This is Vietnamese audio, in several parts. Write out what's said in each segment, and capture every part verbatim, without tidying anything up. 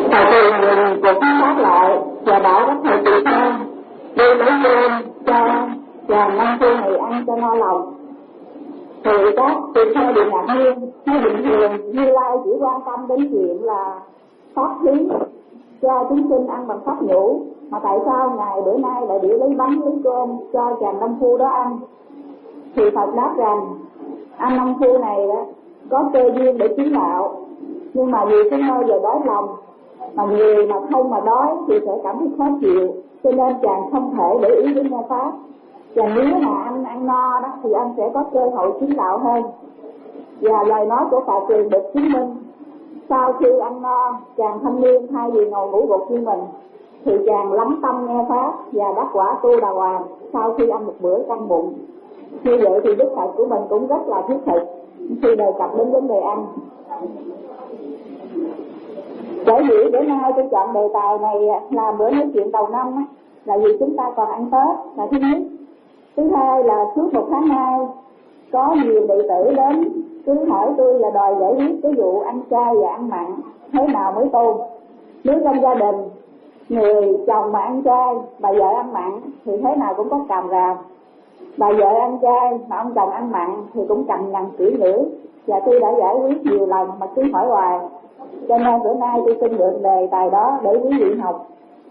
Thầy tôi nhìn cuộc phát lại và bảo các thầy tỳ kheo đi lấy cơm cho chàng nông phu này ăn cho no lòng. Thì các tỳ kheo bị ngạc nhiên, như bình thường Như Lai chỉ quan tâm đến chuyện là pháp thí cho chúng sinh ăn bằng pháp nhũ, mà tại sao ngài bữa nay lại đi lấy bánh lấy cơm cho chàng nông phu đó ăn? Thì Phật đáp rằng anh nông phu này đó có cơ duyên để chứng đạo, nhưng mà vì không bao giờ đói lòng, mà người mà không mà đói thì sẽ cảm thấy khó chịu, cho nên chàng không thể để ý đến nghe pháp. Và nếu mà anh ăn no đó thì anh sẽ có cơ hội chứng đạo hơn. Và lời nói của Phật liền được chứng minh. Sau khi ăn no, chàng thanh niên thay vì ngồi ngủ gục như mình thì chàng lắng tâm nghe pháp và đắc quả tu đà hoàng sau khi ăn một bữa căng bụng. Như vậy thì Đức Phật của mình cũng rất là thiết thực khi đề cập đến vấn đề ăn. Bởi vì bữa nay tôi chọn đề tài này là bữa nói chuyện đầu năm á, là vì chúng ta còn ăn Tết là thứ nhất. Thứ hai là suốt một tháng nay có nhiều đệ tử đến cứ hỏi tôi là đòi giải quyết cái vụ ăn chay và ăn mặn thế nào mới tu. Nếu trong gia đình người chồng mà ăn chay, bà vợ ăn mặn thì thế nào cũng có càm ràm. Bà vợ ăn chay mà ông chồng ăn mặn thì cũng cằn nhằn kỹ lưỡng. Và tôi đã giải quyết nhiều lần mà cứ hỏi hoài, cho nên bữa nay tôi xin được đề tài đó để quý vị học.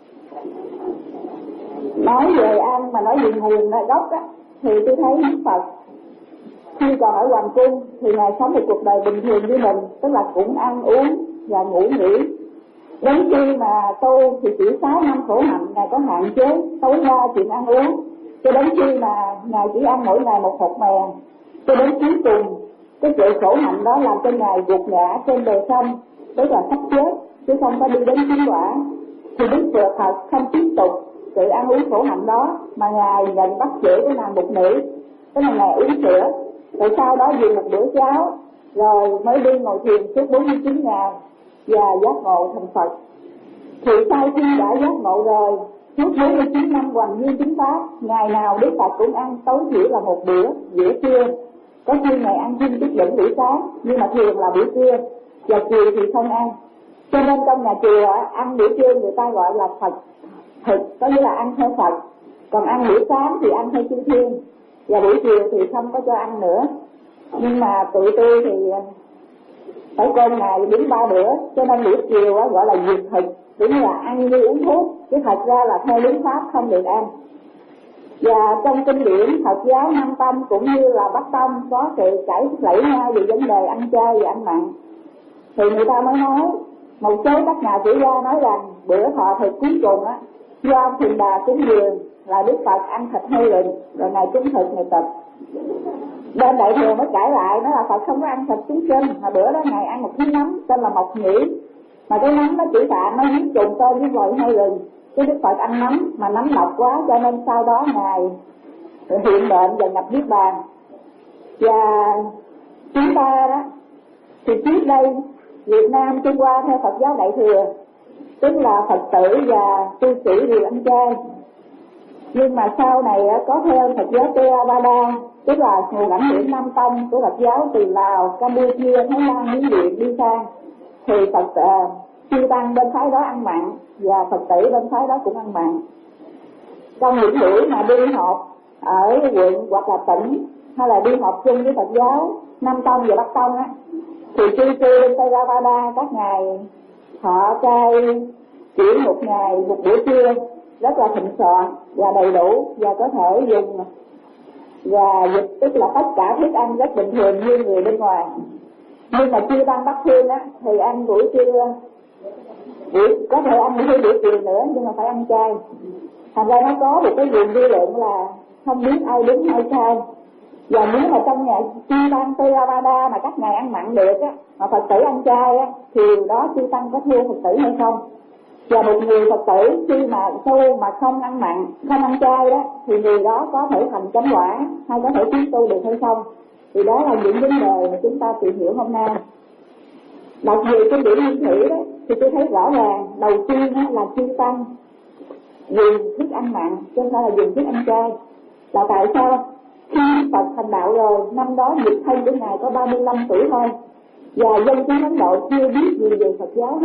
Nói về ăn mà nói về nguồn gốc á, thì tôi thấy Đức Phật khi còn ở Hoàng Cung thì ngài sống một cuộc đời bình thường như mình, tức là cũng ăn uống và ngủ nghỉ. Đến khi mà tu thì chỉ sáu năm khổ hạnh ngài có hạn chế tối đa chuyện ăn uống, cho đến khi mà ngài chỉ ăn mỗi ngày một hột mè, cho đến cuối cùng cái sự khổ hạnh đó làm cho ngài gục ngã trên bờ sông, tức là sắp chết chứ không có đi đến chứng quả. Thì Đức Phật không tiếp tục sự ăn uống khổ hạnh đó, mà ngài nhận bắt chữa cái nàng bụt nữ, tức là ngài uống sữa, rồi sau đó dùng một bữa cháo, rồi mới đi ngồi thiền suốt bốn mươi chín ngày và giác ngộ thành Phật. Thì sau khi đã giác ngộ rồi, suốt bốn mươi chín năm hoằng duyên chứng pháp, ngày nào Đức Phật cũng ăn tối thiểu là một bữa, bữa trưa. Có khi ngày ăn thêm chút đỉnh buổi sáng, nhưng mà thường là buổi trưa, và chiều thì không ăn. Cho nên trong nhà chùa ăn buổi trưa người ta gọi là Phật thực, có nghĩa là ăn theo Phật. Còn ăn buổi sáng thì ăn theo chư thiên, và buổi chiều thì không có cho ăn nữa. Nhưng mà tụi tôi thì phải coi ngày đến ba bữa, cho nên buổi chiều gọi là diệt thực, cũng là ăn như uống thuốc, chứ thật ra là theo lý pháp không được ăn. Và trong kinh điển Phật giáo Nam Tông cũng như là Bắc Tông có sự cãi lẫy nhau về vấn đề ăn chay và ăn mặn. Thì người ta mới nói, một số các nhà sử gia nói rằng bữa thọ thực cuối cùng á, do ông Thiền Đà cúng dường là Đức Phật ăn thịt heo rừng, rồi ngài cúng thực ngày tịch. Bên Đại Thừa mới cãi lại, nói là Phật không có ăn thịt chúng sinh, mà bữa đó ngài ăn một cái nấm tên là mộc nhĩ, mà cái nấm nó chỉ tạ nó giết trùng tên với loài heo rừng. Cái Đức Phật ăn nấm mà nấm độc quá, cho nên sau đó ngài hiện bệnh và nhập niết bàn. Và chúng ta đó thì trước đây Việt Nam Trung Hoa theo Phật giáo Đại Thừa, tức là Phật tử và tu sĩ đều ăn chay. Nhưng mà sau này có theo Phật giáo Theravada, tức là nguồn ảnh hưởng Nam Tông của Phật giáo từ Lào, Campuchia, Thái Lan, Miến Điện đi sang, thì Phật uh, chư tăng bên phái đó ăn mặn và Phật tử bên phái đó cũng ăn mặn. Trong những buổi mà đi họp ở quận hoặc là tỉnh, hay là đi họp chung với Phật giáo Nam Tông và Bắc Tông á, thì chư sư bên Theravada các ngài họ chay chỉ một ngày một buổi trưa rất là thịnh soạn và đầy đủ, và có thể dùng và dịch, tức là tất cả thức ăn rất bình thường như người bên ngoài. Nhưng mà chư tăng Bắc Phương á thì ăn buổi trưa, buổi có thể ăn thêm buổi chiều nữa, nhưng mà phải ăn chay. Thành ra nó có một cái vùng dư luận là không biết ai đúng ai sai. Và nếu mà trong nhà chư tăng Theravada mà các ngài ăn mặn được á, mà Phật tử ăn chay á, thì đó chư tăng có thua Phật tử hay không? Và một người Phật tử khi mà tu mà không ăn mặn, không ăn chay đó, thì người đó có thể thành chánh quả hay có thể tiến tu được hay không? Thì đó là những vấn đề mà chúng ta tìm hiểu hôm nay. Đọc về kinh điển Nguyên Thủy đó, thì tôi thấy rõ ràng đầu tiên đó là chư tăng dùng thức ăn mặn, chứ không phải là dùng thức ăn chay. Là tại sao? Khi Phật thành đạo rồi, năm đó nhục thân của ngài có ba mươi lăm tuổi thôi, và dân chúng Ấn Độ chưa biết gì về Phật giáo hết,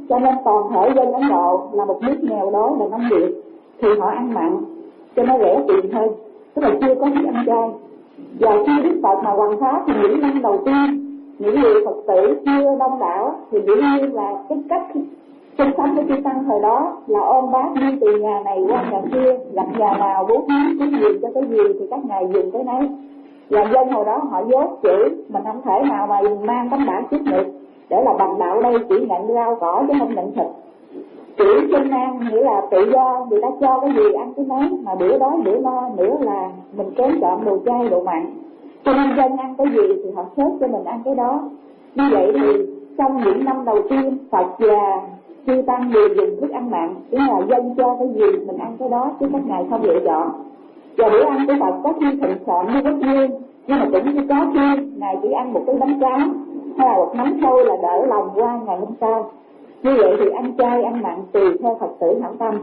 cho nên toàn thể dân Ấn Độ là một nước nghèo đói và nông nghiệp, thì họ ăn mặn cho nó rẻ tiền hơn, tức là chưa có biết ăn chay. Và khi Đức Phật mà hoằng pháp thì những năm đầu tiên, những người Phật tử chưa đông đảo thì dĩ nhiên là cái cách sinh sống của chư tăng thời đó là ôm bát đi từ nhà này qua nhà kia, gặp nhà nào bố thí cúng dường cho cái gì thì các ngài dùng cái nấy. Và dân hồi đó họ dốt chữ, mình không thể nào mà mang tấm bảng chút được, để là bằng đạo đây chỉ nhận rau cỏ chứ không nhận thịt. Chữ sinh ăn nghĩa là tự do, người ta cho cái gì ăn cái nấy, mà bữa đói bữa no nữa là mình kén chọn đồ chay đồ mặn. Cho nên dân ăn cái gì thì họ xếp cho mình ăn cái đó. Như vậy thì trong những năm đầu tiên, Phật và chư tăng đều dùng thức ăn mặn, tức là dân cho cái gì mình ăn cái đó, chứ các ngài không lựa chọn. Và bữa ăn của Phật có khi thịnh soạn như rất nhiên, nhưng mà cũng như có khi ngài chỉ ăn một cái bánh tráng hay là một nắm thôi là đỡ lòng qua ngày hôm sau. Như vậy thì ăn chay ăn mặn tùy theo Phật tử hảo tâm.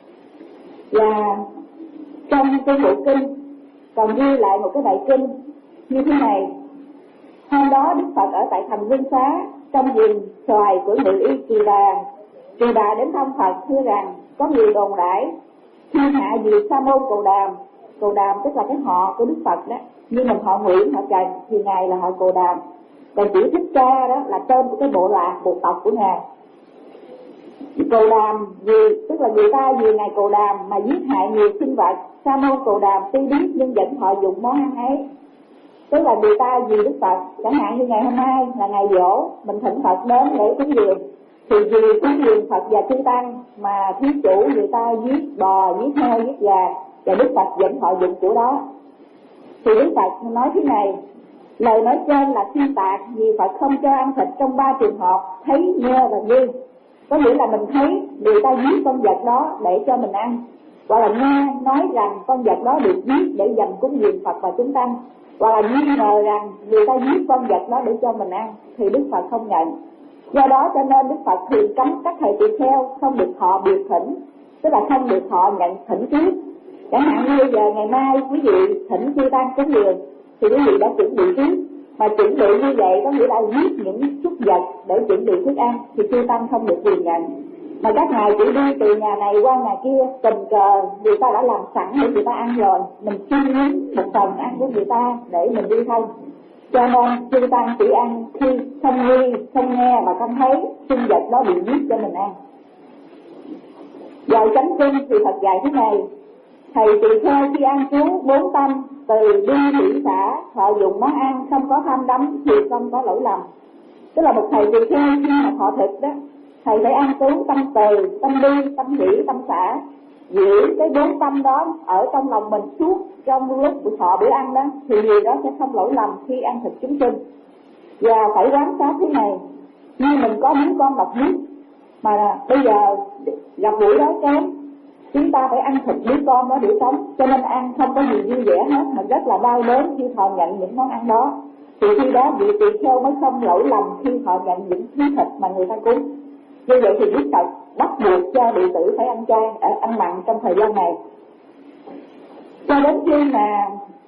Và trong cái bộ kinh còn ghi lại một cái bài kinh như thế này: hôm đó Đức Phật ở tại thành Vương Xá, trong vườn xoài của ngự y Kỳ Đà. Kỳ Đà đến thăm Phật thưa rằng có người đồn đãi thiên hạ vì Sa môn Cồ Đàm. Cồ Đàm tức là cái họ của Đức Phật đó, như mình họ Nguyễn, họ Trần thì ngài là họ Cồ Đàm. Còn chữ Thích Ca đó là tên của cái bộ lạc, bộ tộc của ngài. Cồ Đàm vì tức là người ta vì ngài Cồ Đàm mà giết hại nhiều sinh vật. Sa môn Cồ Đàm tuy biết nhưng vẫn họ dụng món ăn ấy. Tức là người ta vì Đức Phật, chẳng hạn như ngày hôm nay là ngày giỗ, mình thỉnh Phật đến để cúng dường, thì vì cúng dường Phật và chư tăng mà thí chủ người ta giết bò, giết heo, giết gà, và Đức Phật vẫn họ dụng của đó. Thì Đức Phật nói thế này: lời nói trên là xuyên tạc, vì Phật không cho ăn thịt trong ba trường hợp thấy, nghe và nghe. Có nghĩa là mình thấy người ta giết con vật đó để cho mình ăn, hoặc là nghe nói rằng con vật đó được giết để dành cúng dường Phật và chúng tăng, hoặc là nghi ngờ rằng người ta giết con vật đó để cho mình ăn, thì Đức Phật không nhận. Do đó cho nên Đức Phật thường cấm các thầy tỳ kheo không được họ biệt thỉnh, tức là không được họ nhận thỉnh trước. Chẳng hạn như bây giờ ngày mai quý vị thỉnh chư tăng cúng dường thì quý vị đã chuẩn bị trước, mà chuẩn bị như vậy có nghĩa là giết những súc vật để chuẩn bị thức ăn, thì chư tăng không được quyền nhận. Mà các ngài chỉ đi từ nhà này qua nhà kia, tình cờ người ta đã làm sẵn để người ta ăn rồi, mình xin miếng một phần ăn của người ta để mình đi thôi. Cho nên chư tăng chỉ ăn khi không nghi, không nghe và không thấy sinh vật đó bị giết cho mình ăn. Vào chánh kinh thì Phật dạy thế này: thầy tỳ kheo khi ăn cứu bốn tâm, từ bi hỷ xả, họ dùng món ăn không có tham đắm thì không có lỗi lầm. Tức là một thầy tỳ kheo khi mà thọ thực đó, thầy phải ăn cứu tâm từ, tâm bi, tâm hỷ, tâm xả, giữ cái bốn tâm đó ở trong lòng mình suốt trong lúc thọ bữa ăn đó, thì người đó sẽ không lỗi lầm khi ăn thịt chúng sinh. Và phải quán sát thế này: như mình có đứa con độc nhất mà bây giờ gặp buổi đói kém, chúng ta phải ăn thịt đứa con đó để sống, cho nên ăn không có gì vui vẻ hết, mình rất là đau đớn khi họ nhận những món ăn đó. Thì khi đó vị tỳ kheo mới không lỗi lầm khi họ nhận những thứ thịt mà người ta cúng. Như vậy thì Đức Phật bắt buộc cho đệ tử phải ăn chay, ăn mặn trong thời gian này. Cho đến khi mà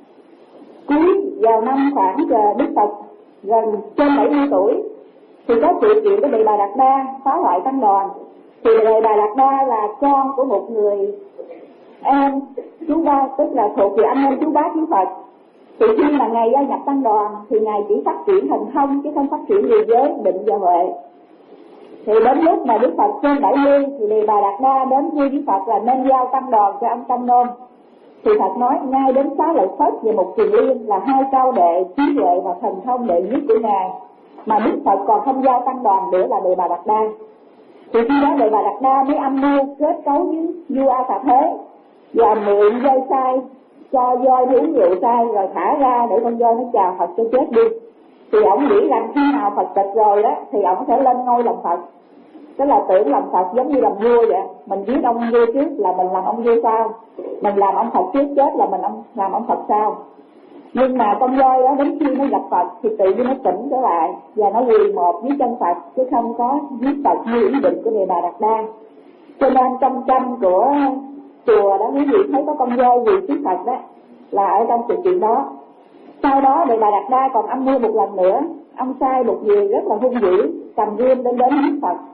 cuối vào năm khoảng Đức Phật gần trên bảy mươi tuổi thì có sự kiện của Đề Bà Đạt Đa phá hoại tăng đoàn. Thì Đề Bà Đạt Đa là con của một người em chú ba, tức là thuộc về anh em chú bác của Phật. Thì khi mà ngài gia nhập tăng đoàn thì ngài chỉ phát triển thần thông chứ không phát triển về giới định và huệ. Thì đến lúc mà Đức Phật trên bảy mươi thì Đề Bà Đạt Đa đến với Đức Phật là nên giao tăng đoàn cho ông Tăng Nôn. Thì Phật nói ngay đến Xá Lợi Phất và một Kiền Liên là hai cao đệ trí huệ và thần thông đệ nhất của ngài, mà Đức Phật còn không giao tăng đoàn nữa là Đề Bà Đạt Đa. Thì khi đó Đề Bà Đạt Đa mới âm mưu kết cấu với vua A Xà Thế và mượn voi sai cho voi uống rượu sai rồi thả ra để con voi nó chào Phật cho chết đi. Thì ông nghĩ rằng khi nào Phật tịch rồi đó thì ông sẽ lên ngôi làm Phật. Tức là tưởng làm Phật giống như làm vua vậy, mình giết ông vua trước là mình làm ông vua sau, mình làm ông Phật trước chết là mình ông, làm ông Phật sau. Nhưng mà con voi đó đến khi nó gặp Phật thì tự nhiên nó tỉnh trở lại và nó quỳ một với chân Phật chứ không có giết Phật như ý định của Đề Bà Đạt Đa. Cho nên trong tranh của chùa đó quý vị thấy có con voi quỳ trước Phật đó là ở trong sự kiện đó. Sau đó Đề Bà Đạt Đa còn âm mưu một lần nữa, ông sai một người rất là hung dữ cầm gươm đến đến giết Phật.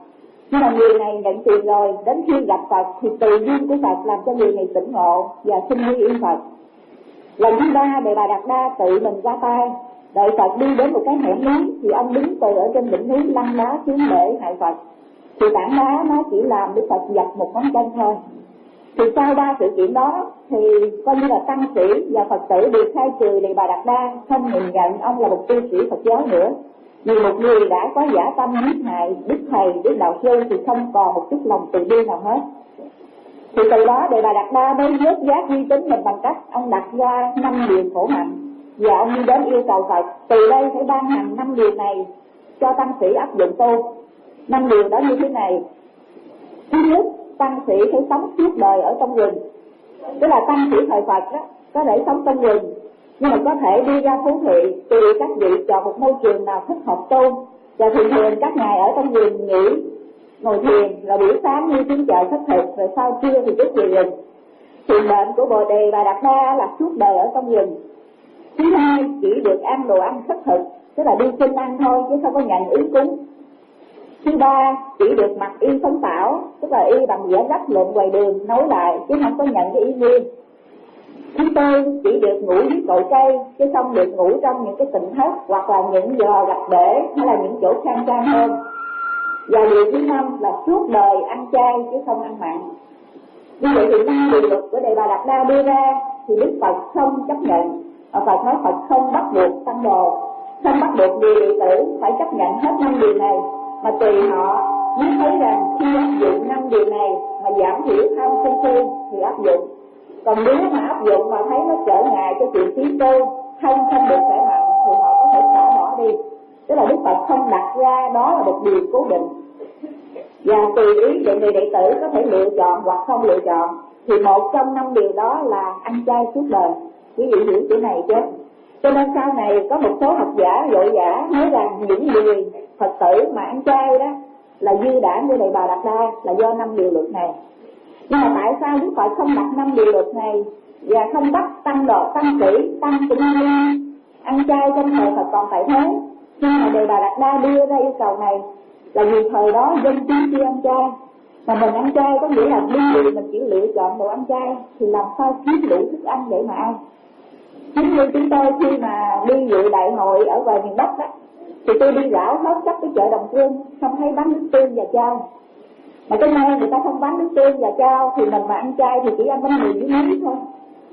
Nhưng mà người này nhận tiền rồi, đến khi gặp Phật thì từ duyên của Phật làm cho người này tỉnh ngộ và xin quy y Phật. Lần thứ ba, Đề Bà Đạt Đa tự mình ra tay, đợi Phật đi đến một cái hẻm núi thì ông đứng từ ở trên đỉnh núi lăn đá xuống để hại Phật. Thì tảng đá nó chỉ làm để Phật dập một ngón chân thôi. Thì sau ba sự kiện đó thì coi như là tăng sĩ và Phật tử được khai trừ Đề Bà Đạt Đa, không nhìn nhận ông là một tu sĩ Phật giáo nữa. Vì một người đã có giả tâm giết hại Đức Thầy, Đức Đạo Sư thì không còn một chút lòng từ bi nào hết. Thì từ đó Đề Bà Đạt Đa mới vớt giác uy tín mình bằng cách ông đặt ra năm điều khổ hạnh, và ông đi đến yêu cầu Phật từ đây phải ban hành năm điều này cho tăng sĩ áp dụng tu. Năm điều đó như thế này: thứ nhất, tăng sĩ phải sống suốt đời ở trong rừng. Tức là tăng sĩ thời Phật đó có thể sống trong rừng, nhưng mà có thể đi ra phố thị tùy các vị chọn một môi trường nào thích hợp tu, và thường thường các ngày ở trong rừng nghỉ ngồi thiền, rồi buổi sáng như chuyến chợ khất thực, rồi sau trưa thì rút về rừng. Thì mệnh của Bồ Đề Bà Đạt Đa là suốt đời ở trong rừng. Thứ hai, chỉ được ăn đồ ăn khất thực, tức là đi xin ăn thôi chứ không có nhận ứng cúng. Thứ ba, chỉ được mặc y phấn tảo, tức là y bằng vải rách lộn ngoài đường nối lại chứ không có nhận cái y nguyên. Thứ tư, chỉ được ngủ dưới cội cây chứ không được ngủ trong những cái tịnh thất hoặc là những giò gạch bể hay là những chỗ khang trang hơn. Và điều thứ năm là suốt đời ăn chay chứ không ăn mặn. Như vậy thì năm điều luật của Đề Bà Đạt Đa đưa ra thì Đức Phật không chấp nhận. Và Phật nói Phật không bắt buộc tăng đồ, không bắt buộc người đệ tử phải chấp nhận hết năm điều này, mà tùy họ muốn thấy rằng khi áp dụng năm điều này mà giảm thiểu tham sân si thì áp dụng. Còn nếu mà áp dụng mà thấy nó trở ngại cho chuyện tiến tu, thân không được khỏe mạnh thì họ có thể xả bỏ đi. Tức là Đức Phật không đặt ra đó là một điều cố định, và tùy ý để người đệ tử có thể lựa chọn hoặc không lựa chọn. Thì một trong năm điều đó là ăn chay suốt đời. Quý vị hiểu chữ này chứ? Cho nên sau này có một số học giả vội vã nói rằng những người Phật tử mà ăn chay đó là dư đảng của Đề Bà Đạt Đa là do năm điều luật này. Nhưng mà tại sao Đức Phật không đặt năm điều luật này và không bắt tăng độ, tăng sĩ, tăng cũng ăn ăn chay trong thời Phật còn tại thế? Nhưng mà Đề Bà Đạt Đa đưa ra yêu cầu này là vì thời đó dân chúng chưa ăn chay, mà mình ăn chay có nghĩa là đi gì mình chỉ lựa chọn đồ ăn chay thì làm sao kiếm đủ thức ăn để mà ăn. Chính như chúng tôi khi mà đi dự đại hội ở ngoài miền Bắc đó, thì tôi đi rảo hết khắp cái chợ Đồng Xuân, không thấy bán nước tương và chao. Mà cái nơi người ta không bán nước tương và chao thì mình mà ăn chay thì chỉ ăn bánh mì với muối thôi.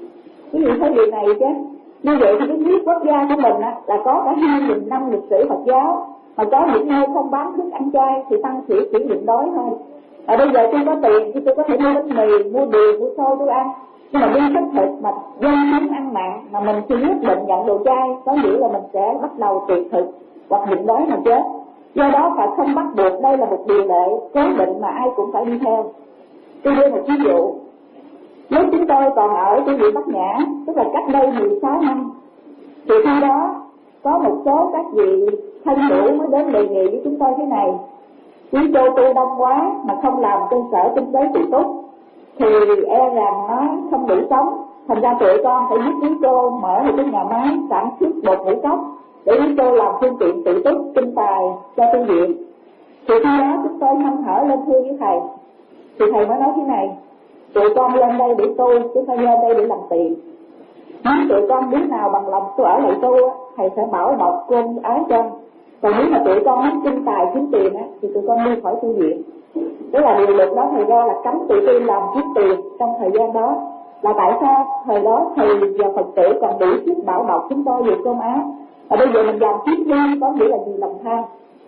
Quý vị thấy điều này chứ? Như vậy thì cái nước quốc gia của mình á, là có cả hai nghìn năm lịch sử Phật giáo, mà có những nơi không bán thức ăn chay thì tăng sĩ chỉ nhịn đói thôi. Và bây giờ tôi có tiền thì tôi có thể mua bánh mì, mua đường, mua xôi tôi ăn. Nhưng mà đi khất thực mà dân chúng ăn mặn mà mình khi quyết định nhận đồ chay, có nghĩa là mình sẽ bắt đầu tuyệt thực hoặc nhịn đói mà chết. Do đó Phật không bắt buộc, đây là một điều lệ cố định mà ai cũng phải đi theo. Tôi đưa một ví dụ. Lúc chúng tôi còn ở trên vị Bắc Nhã, tức là cách đây mười sáu năm, thì khi đó có một số các vị thân hữu mới đến đề nghị với chúng tôi thế này: quý cô tu đông quá mà không làm cơ sở kinh tế tự túc thì e rằng nó không đủ sống, thành ra tụi con phải giúp quý cô mở một cái nhà máy sản xuất bột ngũ cốc để quý cô làm phương tiện tự túc kinh tài cho tu viện. Thì khi đó chúng tôi hăm hở lên thưa với thầy, thì thầy mới nói thế này: tụi con lên đây để tu chứ không lên đây để làm tiền. Nếu tụi con đứa nào bằng lòng tôi ở lại tu, thầy sẽ bảo bọc cơm áo cho. Còn nếu mà tụi con muốn kinh tài kiếm tiền á, thì tụi con đi khỏi tu viện. Tức là điều luật đó thầy ra là cấm tụi tôi làm kiếm tiền trong thời gian đó. Là tại sao? Thời đó thầy và Phật tử còn đủ sức bảo bọc chúng tôi về cơm áo. Và bây giờ mình làm kiếm riêng có nghĩa là vì lòng tham.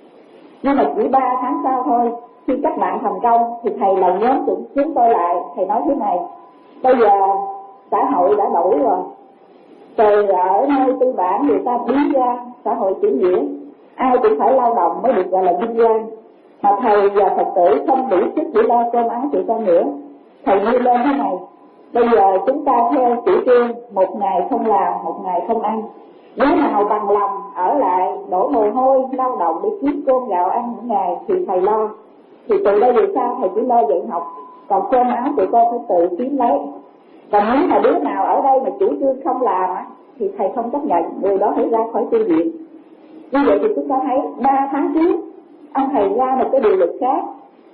Nhưng mà chỉ ba tháng sau thôi, khi cách mạng thành công thì thầy là nhóm chúng, chúng tôi lại. Thầy nói thế này: bây giờ xã hội đã đổi rồi, từ ở nơi tư bản người ta biến ra xã hội chủ nghĩa, ai cũng phải lao động mới được gọi là vinh quang. Mà thầy và Phật tử không đủ sức để lo cơm áo tụi con nữa. Thầy nêu lên thế này: bây giờ chúng ta theo chủ trương một ngày không làm, một ngày không ăn. Nếu nào bằng lòng ở lại đổ mồ hôi lao động để kiếm cơm gạo ăn mỗi ngày thì thầy lo. Thì từ đây về sau thầy chỉ lo dạy học, còn cơm áo tụi con phải tự kiếm lấy. Còn nếu mà đứa nào ở đây mà chủ trương không làm á, thì thầy không chấp nhận, người đó phải ra khỏi tu viện. Như vậy thì chúng ta thấy ba tháng trước ông thầy ra một cái điều luật khác,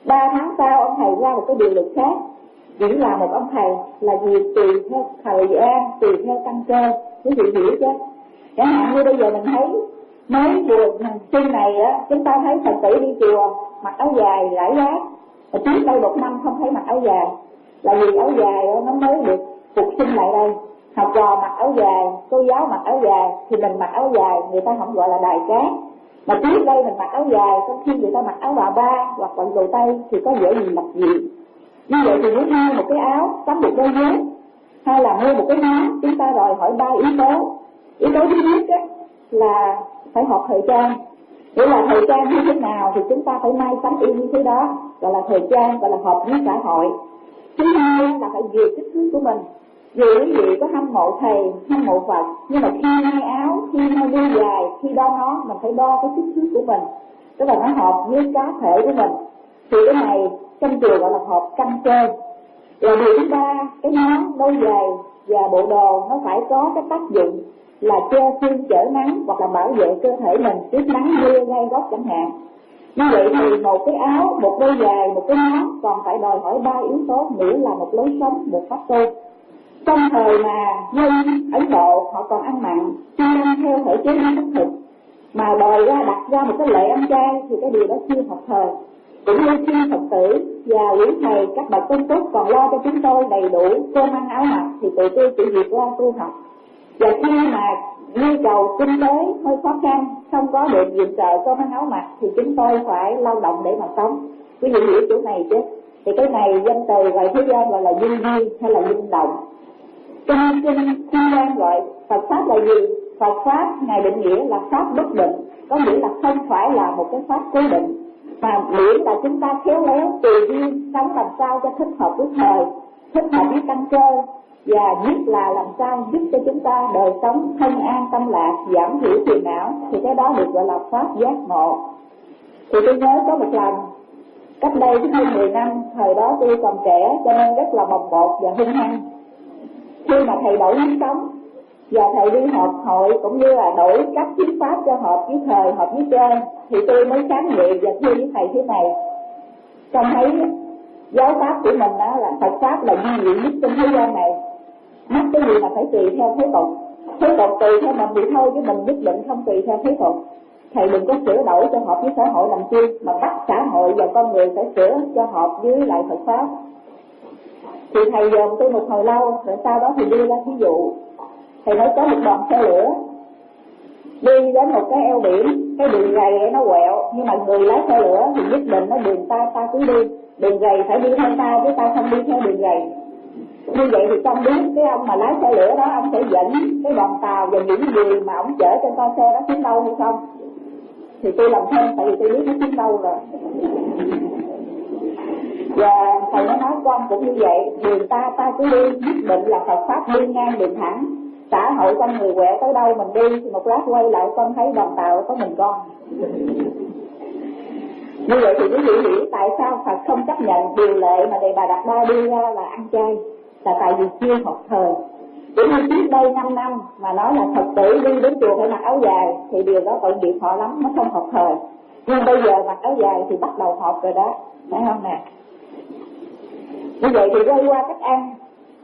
Ba tháng sau ông thầy ra một cái điều luật khác, chỉ là một ông thầy là gì tùy theo thời gian, tùy theo căn cơ, quý vị hiểu chứ? Chẳng hạn như bây giờ mình thấy mới mùa xuân này á, chúng ta thấy Phật tử đi chùa mặc áo dài rải rác, và trước đây một năm không thấy mặc áo dài, là vì áo dài nó mới được phục sinh lại đây. Học trò mặc áo dài, cô giáo mặc áo dài, thì mình mặc áo dài người ta không gọi là đài cát. Mà trước đây mình mặc áo dài, trong khi người ta mặc áo bà ba hoặc quần đồ tây thì có dễ gì mặc gì. Như vậy thì muốn mua một cái áo, sắm một đôi dép, hay là mua một cái nón, chúng ta đòi hỏi ba yếu tố. Yếu tố thứ nhất á, là phải học thời trang. Nghĩa là thời trang như thế nào thì chúng ta phải may sắm y như thế đó, gọi là thời trang, gọi là hợp với xã hội. Thứ hai là phải duyệt kích thước của mình. Dù quý vị có hâm mộ thầy, hâm mộ Phật, nhưng mà khi may áo, khi may đuôi dài, khi đo nó, mình phải đo cái kích thước của mình, tức là nó hợp với cá thể của mình. Thì cái này trong chùa gọi là hợp căn cơ. Rồi điều thứ ba, cái nón, đôi giày và bộ đồ nó phải có cái tác dụng là che xương chở nắng hoặc là bảo vệ cơ thể mình trước nắng mưa gai góc chẳng hạn. Như vậy thì một cái áo, một đôi giày, một cái nón còn phải đòi hỏi ba yếu tố nữa là một lối sống, một pháp tu. Trong thời mà dân Ấn Độ họ còn ăn mặn, chưa ăn theo thể chế ăn thức thực, mà đòi ra đặt ra một cái lệ ăn chay thì cái điều đó chưa hợp thời. Cũng như khi Phật tử và quý thầy các bậc tôn túc còn lo cho chúng tôi đầy đủ cơm ăn áo mặc thì tụi tôi chỉ việc lo tu học. Và khi mà nhu cầu kinh tế hơi khó khăn, không có được viện trợ cơm ăn áo mặc thì chúng tôi phải lao động để mà sống. Quý vị hiểu chỗ này chứ? Thì cái này danh từ gọi thế gian gọi là duyên duyên hay là duyên động. Trong kinh thiên gian gọi Phật pháp là gì? Phật pháp ngài định nghĩa là pháp bất định, có nghĩa là không phải là một cái pháp cố định, mà miễn là chúng ta khéo léo tùy duyên sống làm sao cho thích hợp với thời, thích hợp với căn cơ, và nhất là làm sao giúp cho chúng ta đời sống thân an tâm lạc, giảm thiểu phiền não, thì cái đó được gọi là pháp giác ngộ. Thì tôi nhớ có một lần cách đây hơn mười năm, thời đó tôi còn trẻ cho nên rất là bồng bột và hung hăng. Khi mà thầy đổi hướng sống và thầy đi họp hội cũng như là đổi các thuyết pháp cho hợp với thời, hợp với trên, thì tôi mới sáng nghị và thưa với thầy thế này: con thấy giáo pháp của mình đó là Phật pháp là duy nhất trên thế gian này, mắc cái gì mà phải tùy theo thế tục. Thế tục tùy theo mình thì thôi, chứ mình nhất định không tùy theo thế tục. Thầy đừng có sửa đổi cho hợp với xã hội làm chi, mà bắt xã hội và con người phải sửa cho hợp với lại Phật pháp. Thì thầy dòm tôi một hồi lâu, rồi sau đó thì đưa ra ví dụ. Thầy nói có một đoàn xe lửa đi đến một cái eo biển, cái đường rầy nó quẹo, nhưng mà người lái xe lửa thì nhất định nó đường ta ta cứ đi, đường rầy phải đi theo ta chứ ta không đi theo đường rầy. Như vậy thì trong biết cái ông mà lái xe lửa đó, ông sẽ dẫn cái đoàn tàu và những người mà ông chở trên con xe đó xuống đâu hay không? Thì tôi làm thêm, tại vì tôi biết nó xuống đâu rồi. Và thầy nó nói con cũng như vậy, đường ta ta cứ đi, nhất định là Phật pháp đi ngang đường thẳng. Xã hội con người quẹo tới đâu mình đi, thì một lát quay lại con thấy đoàn tàu có mình con. Như vậy thì quý vị hiểu tại sao Phật không chấp nhận điều lệ mà Đề Bà Đạt Đa đưa ra là ăn chay, là tại vì chưa hợp thời. Cũng như trước đây năm năm mà nói là Phật tử đi đến chùa phải mặc áo dài thì điều đó tội nghiệp họ lắm, nó không hợp thời. Nhưng bây giờ mặc áo dài thì bắt đầu hợp rồi đó, phải không nè? Như vậy thì quay qua cách ăn.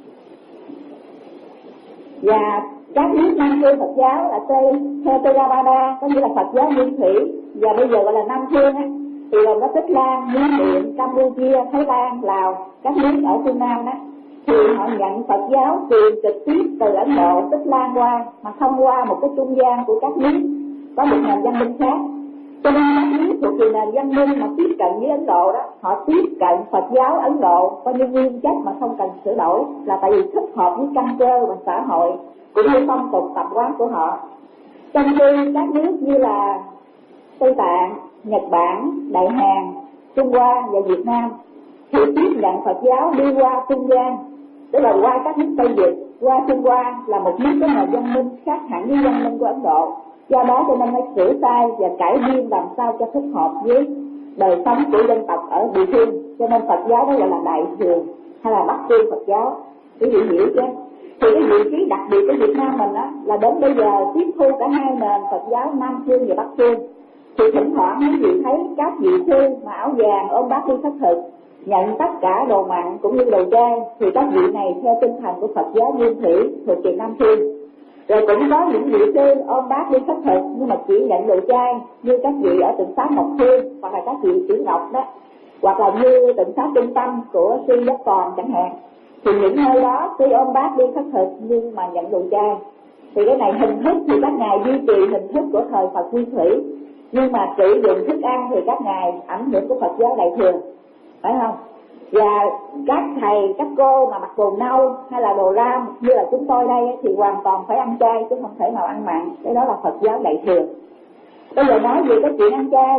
Và các nước Nam Phương Phật giáo là theo Theravada, có nghĩa là Phật giáo nguyên thủy, và bây giờ gọi là Nam Phương á, thì gồm có Tích Lan, Miến Điện, Campuchia, Thái Lan, Lào, các nước ở phương Nam đó, thì họ nhận Phật giáo truyền trực tiếp từ Ấn Độ, Tích Lan qua, mà không qua một cái trung gian của các nước có một nền văn minh khác. Cho nên các nước thuộc về nền văn minh mà tiếp cận với Ấn Độ đó, họ tiếp cận Phật giáo Ấn Độ coi như nguyên chất mà không cần sửa đổi, là tại vì thích hợp với căn cơ và xã hội cũng như phong tục tập quán của họ. Trong khi các nước như là Tây Tạng, Nhật Bản, Đại Hàn, Trung Hoa và Việt Nam thì tiếp nhận Phật giáo đi qua trung gian, tức là qua các nước Tây Việt, qua Trung Hoa là một nước có nền văn minh khác hẳn với văn minh của Ấn Độ. Do đó cho nên phải sửa sai và cải biên làm sao cho thích hợp với đời sống của dân tộc ở địa phương. Cho nên Phật giáo đó gọi là Đại Thừa hay là Bắc Phương Phật giáo, quý vị hiểu chứ? Thì cái vị trí đặc biệt của Việt Nam mình á là đến bây giờ tiếp thu cả hai nền Phật giáo Nam Phương và Bắc Phương. Thì thỉnh thoảng quý vị thấy các vị sư mà áo vàng ôm bát đi khất thực, nhận tất cả đồ mặn cũng như đồ chay, thì các vị này theo tinh thần của Phật giáo Nguyên Thủy thuộc Việt Nam Thiên. Rồi cũng có những vị sư ôm bát đi khất thực nhưng mà chỉ nhận đồ chay, như các vị ở tịnh xá Ngọc Phương hoặc là các vị Tiểu Ngọc đó, hoặc là như tịnh xá Trung Tâm của sư Giác Toàn chẳng hạn. Thì những nơi đó tuy ôm bát đi khất thực nhưng mà nhận đồ chay. Thì cái này hình thức thì các ngài duy trì hình thức của thời Phật Nguyên Thủy, nhưng mà sử dụng thức ăn thì các ngài ảnh hưởng của Phật giáo Đại Thừa, phải không? Và các thầy, các cô mà mặc đồ nâu hay là đồ lam như là chúng tôi đây thì hoàn toàn phải ăn chay chứ không thể nào ăn mặn. Cái đó là Phật giáo Đại Thừa. Bây giờ nói về cái chuyện ăn chay,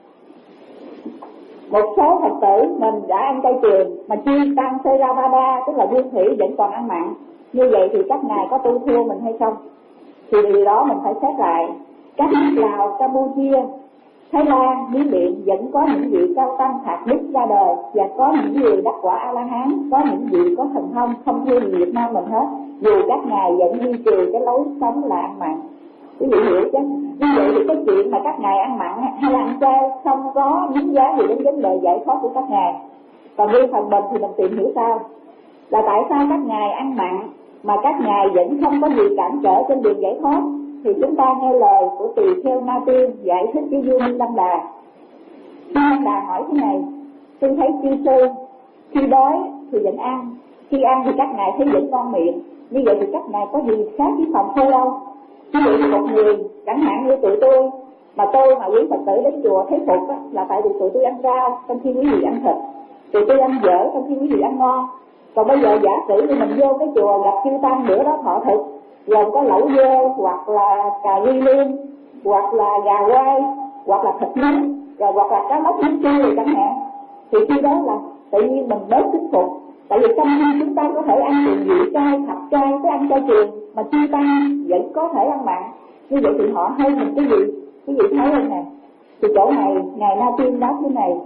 một số Phật tử mình đã ăn chay trường mà chi tăng Theravada tức là Nguyên Thủy vẫn còn ăn mặn, như vậy thì các ngài có tu thua mình hay không? Thì điều đó mình phải xét lại. Các nước Lào, Campuchia, Thái Lan, Miến Điện vẫn có những vị cao tăng thạc đức ra đời, và có những người đắc quả A La Hán, có những vị có thần thông không thua gì Việt Nam mình hết, dù các ngài vẫn duy trì cái lối sống là ăn mặn. Quý vị hiểu chứ? Như vậy thì cái chuyện mà các ngài ăn mặn hay là ăn chay không có dính dáng gì đến vấn đề giải thoát của các ngài. Còn riêng phần mình thì mình tìm hiểu sao là tại sao các ngài ăn mặn mà các ngài vẫn không có gì cản trở trên đường giải thoát. Thì chúng ta nghe lời của tỳ kheo Na Tiên giải thích với vua Minh Đăng Đà. Minh Đăng Đà hỏi thế này: tôi thấy chư sư khi đói thì vẫn ăn, khi ăn thì các ngài thấy vẫn ngon miệng, như vậy thì các ngài có gì khác với phòng thu đâu? Ví dụ như một người chẳng hạn như tụi tôi, mà tôi mà quý Phật tử đến chùa thấy phục á, là tại vì tụi tôi ăn rau trong khi quý vị ăn thịt, tụi tôi ăn dở trong khi quý vị ăn ngon. Còn bây giờ giả sử như mình vô cái chùa gặp chư tăng bữa đó thọ thực gồm có lẩu dê hoặc là cà ri liên hoặc là gà quay hoặc là thịt nướng rồi hoặc là cá lóc nướng chua rồi chẳng hạn, thì khi đó là tự nhiên mình bớt thuyết phục. Tại vì trong khi chúng ta có thể ăn từ vị chay, thập chay tới ăn chay trường, mà chư tăng vẫn có thể ăn mặn, như vậy thì họ hay mình cái gì? Cái gì thấy không nè? Thì chỗ này ngài Na Tiên nói thế này: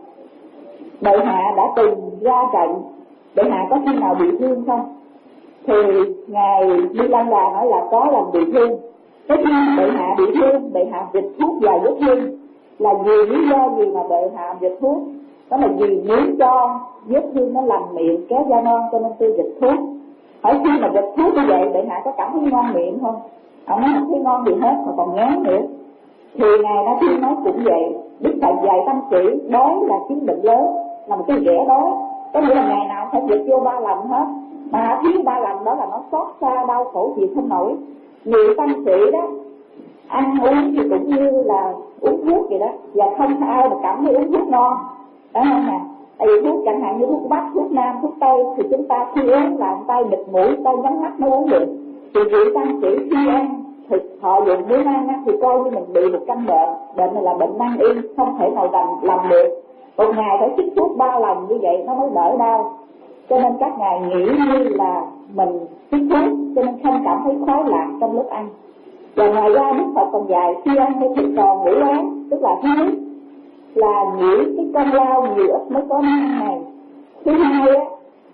bệ hạ đã từng ra trận, bệ hạ có khi nào bị thương không? Thì ngài Minh Đăng Đà nói là có lần bị thương. Cái khi bệ hạ bị thương, bệ hạ dịch thuốc vào vết thương là vì lý do gì mà bệ hạ dịch thuốc? Đó là vì muốn cho vết thương nó lành miệng, kéo da non, cho nên tôi dịch thuốc. Hỏi khi mà dịch thuốc như vậy bệ hạ có cảm thấy ngon miệng không? Ông nói không thấy ngon gì hết mà còn ngán nữa. Thì ngài Na Tiên nói cũng vậy. Đức Phật dạy tâm sĩ đói là chứng bệnh lớn, là một cái ghẻ đói, có nghĩa là ngày nào phải dịch vô ba lần hết, mà thiếu ba lần đó là nó xót xa đau khổ chịu không nổi. Nhiều tâm sĩ đó ăn uống thì cũng như là uống thuốc vậy đó, và không ai mà cảm thấy uống thuốc ngon, phải không nè? Tại vì thuốc chẳng hạn như thuốc Bắc, thuốc Nam, thuốc Tây thì chúng ta khi uống là tay bịt mũi, tay nhắm mắt mới uống được. Thì vị tăng sĩ khi ăn thì họ dùng muốn ăn thì coi như mình bị một căn bệnh, bệnh này là bệnh nan y, không thể nào làm làm được. Một ngày phải chích thuốc ba lần như vậy nó mới đỡ đau. Cho nên các ngài nghĩ như là mình chích thuốc, cho nên không cảm thấy khoái lạc trong lúc ăn. Và ngoài ra Đức Phật còn dạy khi ăn phải thịt còn ngũ quán, tức là thứ nhất là nghĩ cái công lao nhiều ít mới có món ăn này. Thứ hai á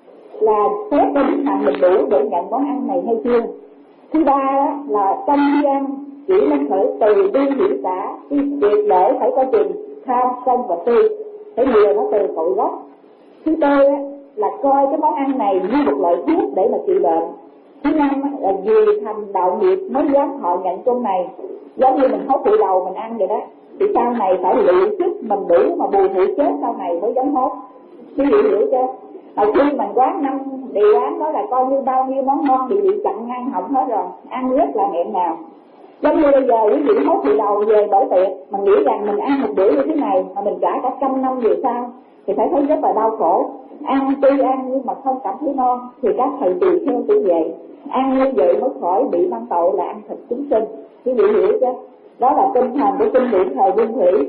là xét cho đức hạnh mình đủ để nhận món ăn này hay chưa. Thứ ba á là trong khi ăn chỉ nên khởi từ bi hỷ xã, tuyệt đối phải có chừng tham sân và si, phải lìa nó từ tội gốc. Thứ tư á là coi cái món ăn này như một loại thuốc để mà trị bệnh. Thứ năm á là vì thành đạo nghiệp mới dám họ nhận cơm này, giống như mình hốt bụi đầu mình ăn vậy đó, thì sau này phải luyện sức mình đủ mà bù hụi chết sau này mới dám hốt. Quý vị hiểu chưa? Mà khi mình quán năm điều án đó là coi như bao nhiêu món ngon bị bị chặn ngang họng hết rồi, ăn rất là nghẹn nào. Giống như bây giờ quý vị hốt bụi đầu về bởi tiệc, mình nghĩ rằng mình ăn một bữa như thế này mà mình trả cả trăm năm về sau thì phải thấy rất là đau khổ. Ăn tuy ăn nhưng mà không cảm thấy ngon, thì các thầy tỳ kheo cũng vậy, ăn như vậy mới khỏi bị mang tội là ăn thịt chúng sinh. Quý vị hiểu chứ? Đó là tinh thần của kinh điển thời Nguyên Thủy.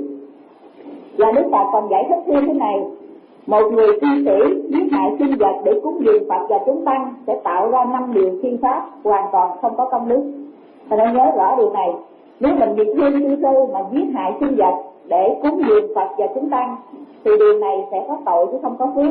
Và Đức Phật còn giải thích thêm thế này: một người cư sĩ giết hại sinh vật để cúng dường Phật và chúng tăng sẽ tạo ra năm điều thiên pháp, hoàn toàn không có công đức. Thành nên nhớ rõ điều này. Nếu mình bị thương sư sư mà giết hại sinh vật để cúng dường Phật và chúng tăng thì điều này sẽ có tội chứ không có phước.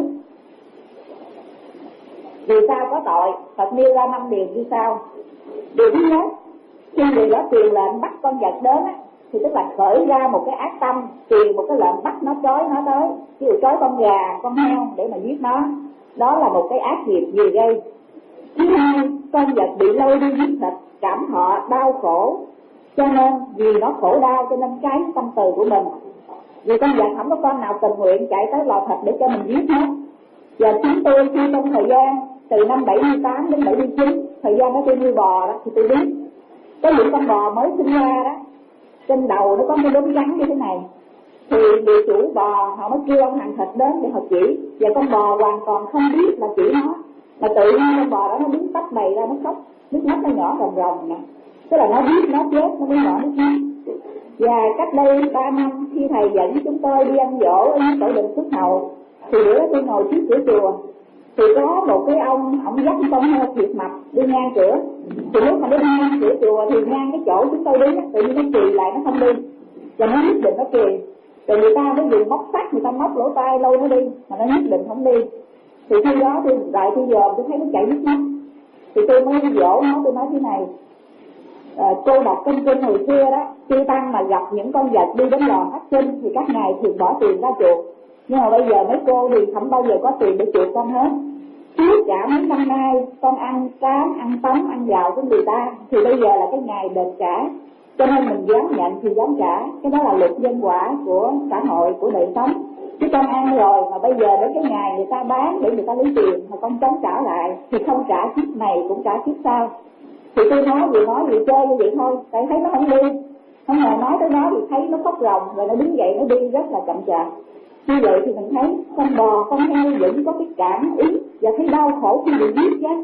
Vì sao có tội? Phật nêu ra năm điều như sau. Điều thứ nhất, khi người đó truyền lệnh bắt con vật đến á, thì tức là khởi ra một cái ác tâm, truyền một cái lệnh bắt nó trói nó tới, ví dụ trói con gà, con heo để mà giết nó, đó là một cái ác nghiệp gì gây. Thứ hai, con vật bị lôi đi giết thịt, cảm thọ đau khổ, cho nên vì nó khổ đau cho nên cái tâm từ của mình. Vì con vật không có con nào tình nguyện chạy tới lò thịt để cho mình giết hết. Và chúng tôi khi trong thời gian từ năm bảy mươi tám đến bảy mươi chín, thời gian đó tôi nuôi bò đó, thì tôi biết có những con bò mới sinh ra đó, trên đầu nó có cái đốm trắng như thế này, thì người chủ bò họ mới kêu ông hàng thịt đến để họ chỉ, và con bò hoàn toàn không biết là chỉ nó, mà tự nhiên con bò đó nó đứng tách bày ra nó khóc, nước mắt nó nhỏ ròng ròng nè, tức là nó biết nó chết nó mới nhỏ nước mắt. Và cách đây ba năm khi thầy dẫn chúng tôi đi ăn dỗ ở tổ đình Phước Hậu, thì bữa đó tôi ngồi trước cửa chùa, thì có một cái ông, ông dắt con heo thiệt mập đi ngang cửa, thì lúc mà nó đi ngang cửa chùa thì ngang cái chỗ chúng tôi đi, tự nhiên nó chì lại nó không đi, và nó nhất định nó chì, rồi người ta mới dùng móc sắt người ta móc lỗ tai lâu nó đi, mà nó nhất định không đi. Thì khi đó tôi lại tôi dòm tôi thấy nó chảy nước mắt, thì tôi mới dỗ nó, tôi nói thế này, à, cô đọc kinh kinh hồi xưa đó, chư tăng mà gặp những con vật đi đến lò phát sinh thì các ngài thường bỏ tiền ra chuộc, nhưng mà bây giờ mấy cô thì không bao giờ có tiền để chuộc con hết. Trước cả mấy năm nay con ăn cám, ăn tấm, ăn gạo của người ta, thì bây giờ là cái ngày đền trả, cho nên mình dám nhận thì dám trả. Cái đó là luật nhân quả của xã hội, của đời sống. Chứ con ăn rồi mà bây giờ đến cái ngày người ta bán để người ta lấy tiền mà con chống trả lại, thì không trả kiếp này cũng trả kiếp sau. Thì tôi nói gì nói gì chơi như vậy thôi, tại thấy nó không đi, không ngờ nói tới nó thì thấy nó khóc ròng, rồi nó đứng dậy nó đi rất là chậm chạp. Như vậy thì mình thấy con bò, con heo vẫn có cái cảm ứng và thấy đau khổ khi bị giết chết.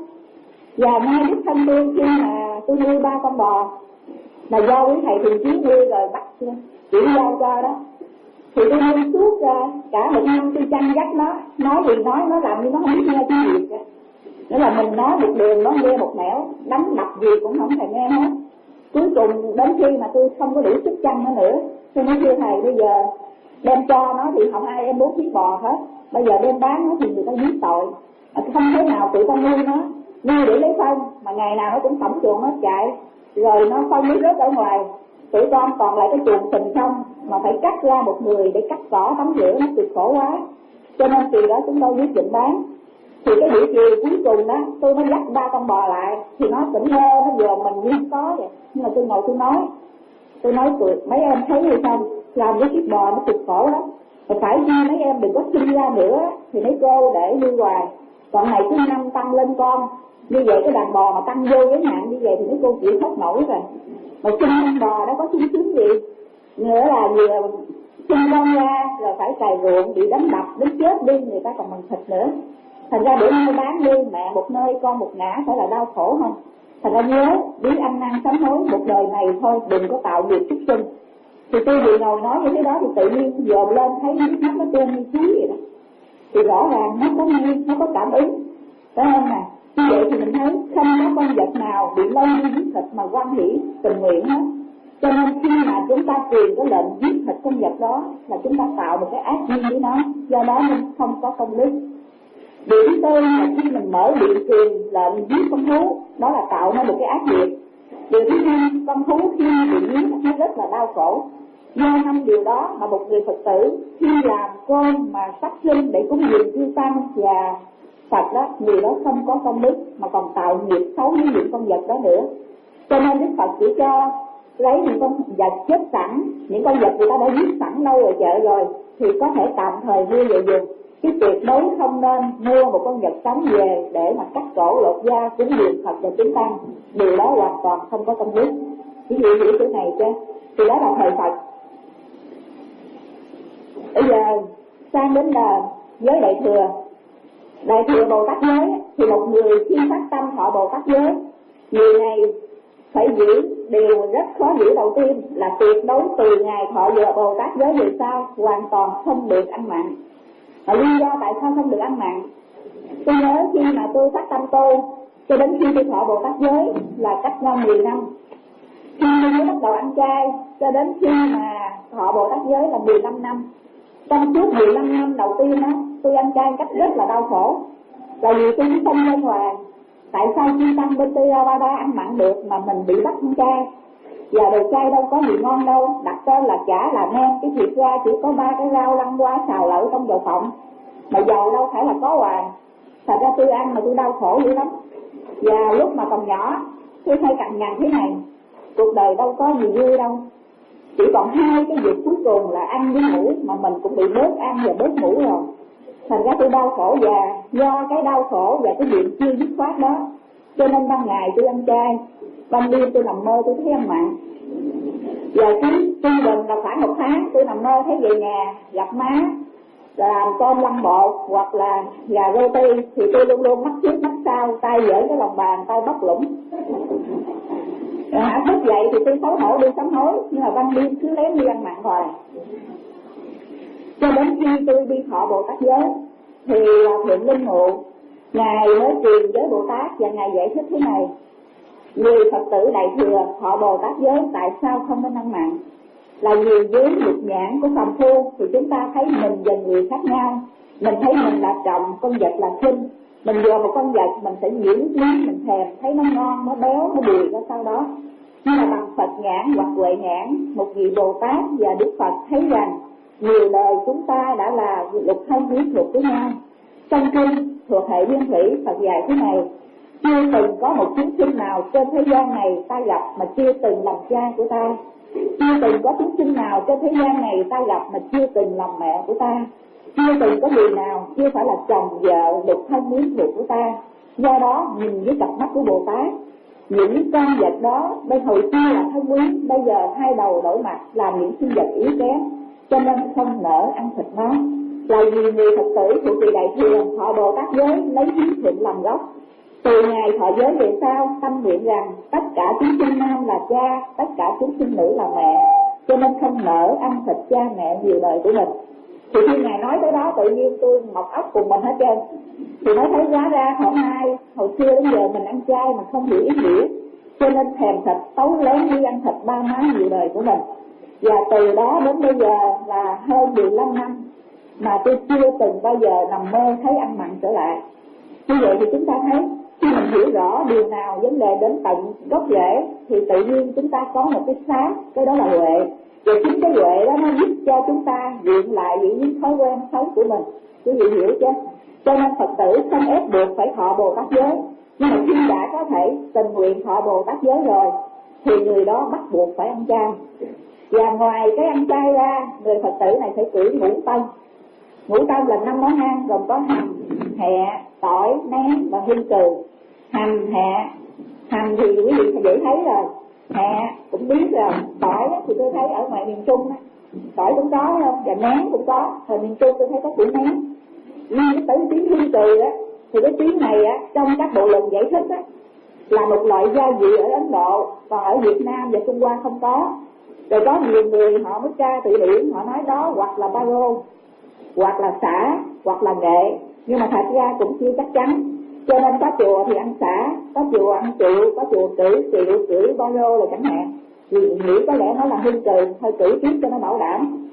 Và ngay đích thân tôi khi mà tôi nuôi ba con bò, mà do quý thầy thường chiến nuôi rồi bắt chỉ giao cho đó, thì tôi nuôi suốt cả một năm, tôi chăn dắt nó, nói gì nói, nó làm như nó không biết nghe tiếng gì cả. Nghĩa là mình nói một đường nó nghe một nẻo, đánh đập gì cũng không thèm nghe hết. Cuối cùng đến khi mà tôi không có đủ sức chăn nó nữa, tôi nói thưa thầy bây giờ đem cho nó thì không ai em bố thí bò hết, bây giờ đem bán nó thì người ta giết tội, không thế nào tụi con nuôi nó, nuôi để lấy phân, mà ngày nào nó cũng tổng chuồng nó chạy, rồi nó phân nước rớt ở ngoài, tụi con còn lại cái chuồng phình không, mà phải cắt ra một người để cắt cỏ tắm rửa, nó cực khổ quá. Cho nên từ đó chúng tôi quyết định bán. Thì cái buổi chiều cuối cùng đó tôi mới dắt ba con bò lại, thì nó tỉnh lơ, nó dòm mình như không có vậy. Nhưng mà tôi ngồi tôi nói, tôi nói tụi mấy em thấy hay không, làm với chiếc bò nó cực khổ lắm, và phải chi mấy em đừng có sinh ra nữa thì mấy cô để nuôi hoài, còn này cứ năm tăng lên con, như vậy cái đàn bò mà tăng vô giới hạn như vậy thì mấy cô chịu không nổi rồi. Mà sinh con bò đó có sung sướng gì nữa, là vừa sinh con ra rồi phải cày ruộng, bị đánh đập đến chết đi, người ta còn bằng thịt nữa. Thành ra bữa nay bán đi, mẹ một nơi con một ngã, phải là đau khổ không? Thành ra nhớ biết ăn năn sám hối một đời này thôi, đừng có tạo nghiệp súc sinh. Thì tôi vừa ngồi nói như thế đó thì tự nhiên dòm lên thấy nước mắt nó tuôn như khí vậy đó, thì rõ ràng nó có nghe, nó có cảm ứng, phải không nè? Như vậy thì mình thấy không có con vật nào bị lây đi giết thịt mà hoan hỷ tình nguyện hết. Cho nên khi mà chúng ta truyền cái lệnh giết thịt con vật đó là chúng ta tạo một cái ác duyên với nó, do đó nên không có công đức. Điều thứ tư là khi mình mở miệng truyền lệnh giết con thú, đó là tạo ra một cái ác nghiệp. Điều thứ năm, con thú khi bị giết nó rất là đau khổ. Do năm điều đó mà một người Phật tử khi làm cơm mà sát sinh để cúng dường chư tăng và Phật đó, người đó không có công đức mà còn tạo nghiệp xấu với những con vật đó nữa. Cho nên Đức Phật chỉ cho lấy những con vật chết sẵn, những con vật người ta đã giết sẵn lâu ở chợ rồi thì có thể tạm thời mua về dùng, chứ tuyệt đối không nên mua một con vật sống về để mà cắt cổ lột da cúng dường Phật và chúng tăng. Điều đó hoàn toàn không có công đức. Ví dụ như cái này chứ, thì đó là thời Phật. Bây giờ sang đến là giới Đại Thừa. Đại Thừa Bồ Tát giới thì một người khi phát tâm thọ Bồ Tát giới, người này phải giữ điều rất khó giữ. Đầu tiên là tuyệt đối từ ngày thọ giờ Bồ Tát giới về sau hoàn toàn không được ăn mặn. Và lý do tại sao không được ăn mặn, tôi nhớ khi mà tôi phát tâm tôi cho đến khi tôi thọ Bồ Tát giới là cách nhau mười năm. Khi tôi bắt đầu ăn chay cho đến khi mà thọ Bồ Tát giới là mười lăm năm. Trong suốt mười lăm năm đầu tiên đó, tôi ăn chay cách rất là đau khổ, là vì tôi không lên hoàng. Tại sao chư tăng bên Theravada ăn mặn được mà mình bị bắt ăn chay? Và đồ chay đâu có gì ngon đâu, đặt tên là chả là nem, cái thiệt ra chỉ có ba cái rau lăn qua xào lợ trong dầu phộng, mà dầu đâu phải là có hoài. Thật ra tôi ăn mà tôi đau khổ dữ lắm. Và lúc mà còn nhỏ tôi hay cằn nhằn thế này, cuộc đời đâu có gì vui đâu, chỉ còn hai cái việc cuối cùng là ăn với ngủ, mà mình cũng bị bớt ăn và bớt ngủ rồi. Thành ra tôi đau khổ, và do cái đau khổ và cái chuyện chưa dứt khoát đó, cho nên ban ngày tôi ăn chay, ban đêm tôi nằm mơ tôi thấy ăn mặn. Và cứ trung bình là khoảng một tháng tôi nằm mơ thấy về nhà gặp má làm tôm lăn bột hoặc là gà roti, thì tôi luôn luôn mắt trước mắt sau, tay giở cái lòng bàn, tay bóc lũng. À, thức dậy thì tôi xấu hổ đi sám hối, nhưng mà ban đêm cứ lén đi ăn mặn hoài. Cho đến khi tôi đi thọ Bồ Tát giới thì Thượng Linh Ngộ ngài mới truyền giới Bồ Tát, và ngài giải thích thế này: người Phật tử Đại Thừa thọ Bồ Tát giới tại sao không nên ăn mặn? Là vì dưới lục nhãn của phàm phu thì chúng ta thấy mình và người khác nhau. Mình thấy mình là trọng, con vật là khinh. Mình vừa một con vật mình sẽ nhiễm lý, mình thèm, thấy nó ngon, nó béo, nó bùi ra sau đó. Nhưng mà bằng Phật nhãn hoặc Huệ nhãn, một vị Bồ Tát và Đức Phật thấy rằng nhiều đời chúng ta đã là lục thân huyết thuộc với nhau. Trong kinh thuộc hệ Nguyên Thủy, Phật dạy thế này: chưa từng có một chúng sinh nào trên thế gian này ta gặp mà chưa từng làm cha của ta. Chưa từng có chúng sinh nào trên thế gian này ta gặp mà chưa từng làm mẹ của ta. Chưa từng có người nào chưa phải là chồng vợ lục thân huyết thuộc của ta. Do đó nhìn với cặp mắt của Bồ Tát, những con vật đó bên hồi xưa là thân quyến, bây giờ hai đầu đổi mặt làm những sinh vật yếu kém, cho nên không nỡ ăn thịt nó. Là vì người Phật tử thuộc vị Đại Thừa thọ Bồ Tát giới lấy hiếu thuận làm gốc. Từ ngày thọ giới về sau tâm nguyện rằng tất cả chúng sinh nam là cha, tất cả chúng sinh nữ là mẹ, cho nên không nỡ ăn thịt cha mẹ nhiều đời của mình. Thì khi ngài nói tới đó tự nhiên tôi mọc óc cùng mình hết trơn. Thì nói thấy hóa ra hôm nay hồi xưa đến giờ mình ăn chay mà không hiểu ý nghĩa, cho nên thèm thịt tấu lớn đi ăn thịt ba má nhiều đời của mình. Và từ đó đến bây giờ là hơn mười lăm năm mà tôi chưa từng bao giờ nằm mơ thấy ăn mặn trở lại. Như vậy thì chúng ta thấy khi mình hiểu rõ điều nào vấn đề đến tận gốc rễ thì tự nhiên chúng ta có một cái sáng, cái đó là huệ. Và chính cái huệ đó nó giúp cho chúng ta viện lại những thói quen xấu của mình. Quý vị hiểu chứ? Cho nên Phật tử không ép buộc phải thọ Bồ Tát giới, nhưng mà khi đã có thể tình nguyện thọ Bồ Tát giới rồi thì người đó bắt buộc phải ăn chay. Và ngoài cái ăn chay ra, người Phật tử này phải cử ngũ tân. Ngũ tân là năm món ăn gồm có hành, hẹ, tỏi, nén và hương cừ. Hành, hẹ, hành thì quý vị dễ thấy rồi, hẹ cũng biết rồi, tỏi thì tôi thấy ở ngoài miền Trung tỏi cũng có không, và nén cũng có. Ở miền Trung tôi thấy có củ nén. Nhưng tới tiếng hương cừ á, thì cái tiếng này á, trong các bộ luận giải thích á, là một loại gia vị ở Ấn Độ, còn ở Việt Nam và Trung Hoa không có. Rồi có nhiều người họ mới tra từ điển, họ nói đó hoặc là baro, hoặc là xả, hoặc là nghệ, nhưng mà thật ra cũng chưa chắc chắn. Cho nên có chùa thì ăn xả, có chùa ăn trụ, có chùa cử rượu, cử baro là chẳng hạn. Vì nghĩ có lẽ nó là hương cừ, thôi cử tiếp cho nó bảo đảm.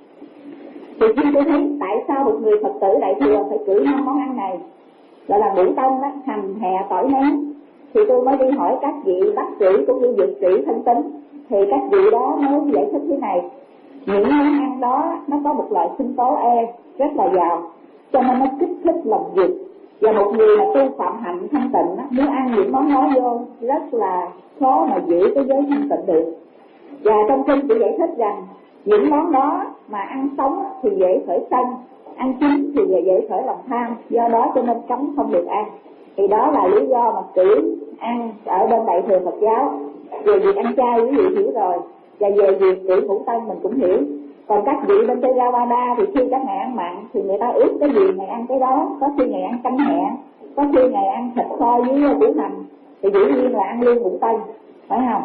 Thì khi tôi thấy tại sao một người Phật tử Đại Thừa phải cử năm món ăn này, gọi là ngũ tân đó, hành, hẹ, tỏi, nén, thì tôi mới đi hỏi các vị bác sĩ cũng như dược sĩ thân tín. Thì các vị đó mới giải thích thế này: những món ăn đó nó có một loại sinh tố E rất là giàu, cho nên nó kích thích lòng dục. Và một người mà tu phạm hạnh thanh tịnh á, nếu ăn những món đó vô rất là khó mà giữ cái giới thanh tịnh được. Và trong kinh chỉ giải thích rằng những món đó mà ăn sống thì dễ khởi sân, ăn chín thì dễ khởi lòng tham, do đó cho nên cấm không được ăn. Thì đó là lý do mà cử ăn ở bên Đại Thừa Phật giáo. Về việc ăn chay quý vị hiểu rồi, và về việc cử ngũ tân mình cũng hiểu. Còn các vị bên Theravada thì khi các ngày ăn mặn thì người ta ước cái gì ngày ăn cái đó. Có khi ngày ăn canh hẹ, có khi ngày ăn thịt kho với củ hành, thì dĩ nhiên là ăn luôn ngũ tân, phải không?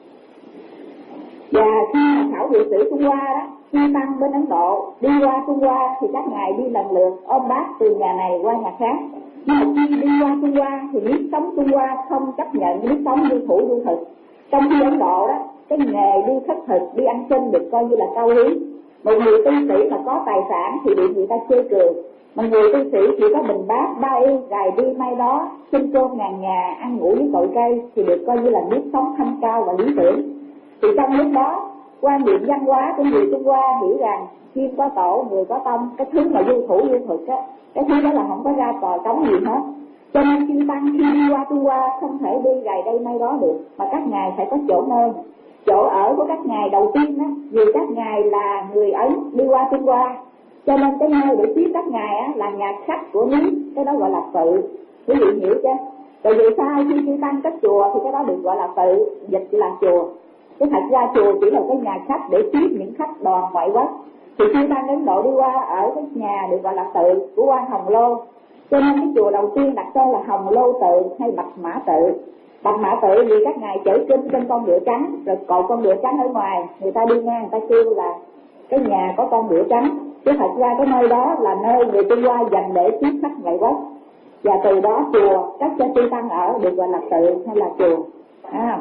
Và khi mà khảo vị sĩ Trung Hoa đó, khi tăng bên Ấn Độ đi qua Trung Hoa thì các ngài đi lần lượt ôm bát từ nhà này qua nhà khác. Nhưng mà khi đi qua Trung Hoa thì nếp sống Trung Hoa không chấp nhận nếp sống du thủ du thực. Trong khi Ấn Độ đó, cái nghề đi khất thực, đi ăn xin được coi như là cao quý. Một người tu sĩ mà có tài sản thì bị người ta chê cười. Một người tu sĩ chỉ có bình bát, ba y, gài đi may đó, xin cơm ngàn nhà, ăn ngủ với cội cây thì được coi như là nếp sống thanh cao và lý tưởng. Thì trong lúc đó quan niệm văn hóa của người Trung Hoa hiểu rằng chim có tổ, người có tâm, cái thứ mà du thủ du thực á, cái thứ đó là không có ra tòa trống gì hết. Cho nên chư tăng khi đi qua Trung Hoa không thể đi gầy đây nay đó được, mà các ngài phải có chỗ nơi. Chỗ ở của các ngài đầu tiên á, vì các ngài là người Ấn đi qua Trung Hoa, cho nên cái nơi để tiếp các ngài á là nhà khách của núi, cái đó gọi là tự. Quý vị hiểu chưa? Tại vì sao khi chư tăng cất chùa thì cái đó được gọi là tự, dịch là chùa. Cái thật ra chùa chỉ là cái nhà khách để tiếp những khách đoàn ngoại quốc. Thì chư tăng Ấn Độ đi qua ở cái nhà được gọi là tự của quan Hồng Lô. Cho nên cái chùa đầu tiên đặt tên là Hồng Lô Tự hay Bạch Mã Tự. Bạch Mã Tự vì các ngài chở kinh trên con ngựa trắng, rồi cột con ngựa trắng ở ngoài, người ta đi ngang người ta kêu là cái nhà có con ngựa trắng. Chứ thật ra cái nơi đó là nơi người Trung Hoa dành để tiếp khách ngoại quốc. Và từ đó chùa các cho chư tăng ở được gọi là tự hay là chùa. À,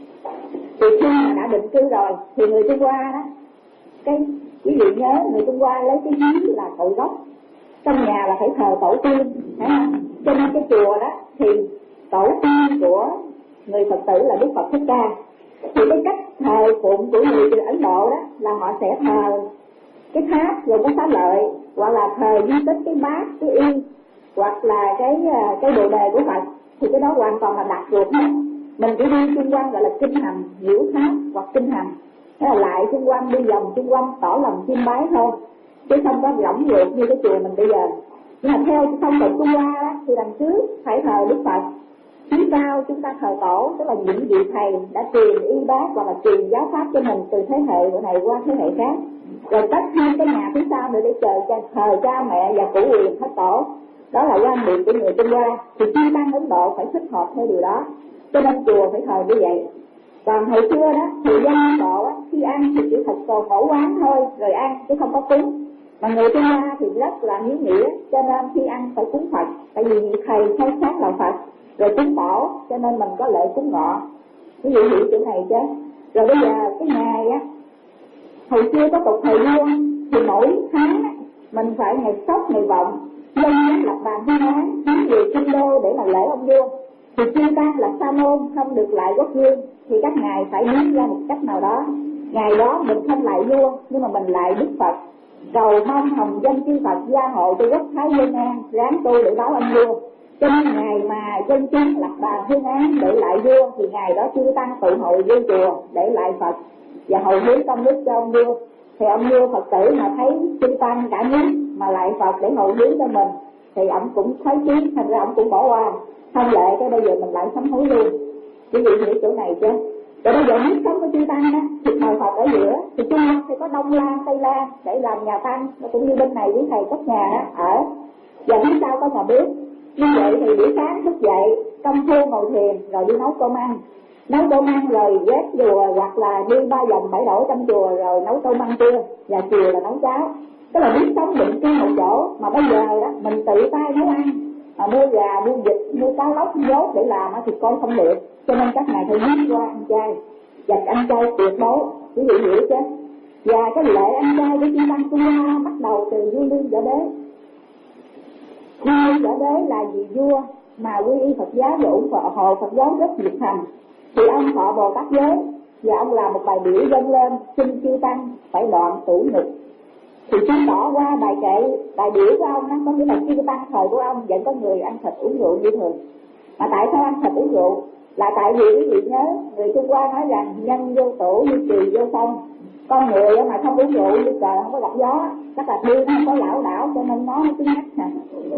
thì khi mà đã định cư rồi thì người Trung Hoa đó, cái quý vị nhớ người Trung Hoa lấy cái giếng là cội gốc, trong nhà là phải thờ tổ tiên, phải không? Cho nên cái chùa đó thì tổ tiên của người Phật tử là Đức Phật Thích Ca. Thì cái cách thờ phụng của người Ấn Độ đó là họ sẽ thờ cái tháp rồi có xá lợi, hoặc là thờ di tích cái bát, cái y, hoặc là cái cái đồ đề của Phật. Thì cái đó hoàn toàn là đặt ruột hết. Mình chỉ đi xung quanh gọi là kinh hành, nhiễu tháp hoặc kinh hành, thế là lại xung quanh đi vòng xung quanh tỏ lòng chiêm bái thôi, chứ không có rỗng ruột như cái chùa mình bây giờ. Nhưng mà theo phong tục Trung Hoa đó, thì đằng trước phải thờ Đức Phật, phía sau chúng ta thờ tổ, tức là những vị thầy đã truyền y bác hoặc là truyền giáo pháp cho mình từ thế hệ của này qua thế hệ khác, rồi tất thêm cái nhà phía sau nữa để chờ cho thờ cha mẹ và cửu quyền thất tổ. Đó là quan niệm của người Trung Hoa. Thì chư tăng Ấn Độ phải thích hợp theo điều đó, cho nên chùa phải thờ như vậy. Còn hồi xưa đó thì dân Ấn Độ á, khi ăn thì chỉ thật cầu khổ quán thôi rồi ăn, chứ không có cúng. Mà người Trung Hoa thì rất là hiếu nghĩa, cho nên khi ăn phải cúng Phật, tại vì thầy khai sáng là Phật, rồi cúng tổ, cho nên mình có lệ cúng ngọ. Ví dụ hiểu chỗ này chứ. Rồi bây giờ cái ngày á, hồi xưa có tục thầy vua, thì mỗi tháng á, mình phải ngày sốc ngày vọng lên lập bàn hương án hướng về kinh đô để mà lễ ông vua. Thì chư tăng là sa môn không được lại quốc vương, thì các ngài phải biến ra một cách nào đó. Ngày đó mình không lại vua, nhưng mà mình lại Đức Phật, cầu mong hồng danh chư Phật gia hộ cho quốc thái dân an, ráng tu để báo ân vua. Cho nên ngày mà dân chúng lập bàn hương án để lại vua, thì ngày đó chư tăng tụ hội vô chùa để lại Phật và hồi hướng công đức cho ông vua. Thì ông vua Phật tử mà thấy chư tăng cả nước mà lại Phật để hồi hướng cho mình, thì ông cũng thấy chí, thành ra ông cũng bỏ qua. Không lệ cái bây giờ mình lại sám hối luôn. Quý vị hiểu chỗ này chứ? Rồi bây giờ biết sống của chư tăng đó, thì thờ Phật ở giữa, thì chung quanh thì có Đông Lan, Tây Lan để làm nhà tăng, cũng như bên này quý thầy cất nhà đó, ở. Và phía sau có nhà bếp. Như vậy thì buổi sáng thức dậy, công phu ngồi thiền, rồi đi nấu cơm ăn. Nấu cơm ăn rồi ghét chùa, hoặc là đi ba vòng bảy đổi trong chùa rồi nấu cơm ăn trưa, và chiều là nấu cháo. Tức là biết sống định cư một chỗ, mà bây giờ đó mình tự tay nấu ăn, mà mua gà, mua vịt, mua cá lóc, dốt để làm thì coi không được. Cho nên các ngài phải biết qua ăn chay, và ăn chay tuyệt đối, quý vị hiểu chứ? Và cái lễ ăn chay của chư tăng Trung Hoa bắt đầu từ vua Lương Võ Đế. Vua Lương Võ Đế là vị vua mà quy y Phật giáo và ủng hộ Phật giáo rất nhiệt thành. Thì ông thọ Bồ Tát giới, và ông làm một bài biểu dâng lên xin chư tăng phải đoạn tủ nghịch. Thì chứng tỏ qua bài kệ, bài biểu của ông đó, có nghĩa là chư tăng thời của ông vẫn có người ăn thịt uống rượu như thường. Mà tại sao ăn thịt uống rượu? Là tại vì quý vị nhớ, người Trung Hoa nói rằng nhân vô tổ như trì vô phong. Con người mà không uống rượu như trời không có gặp gió, chắc là điên không có lão đảo, cho nên nó cứ nhắc nè.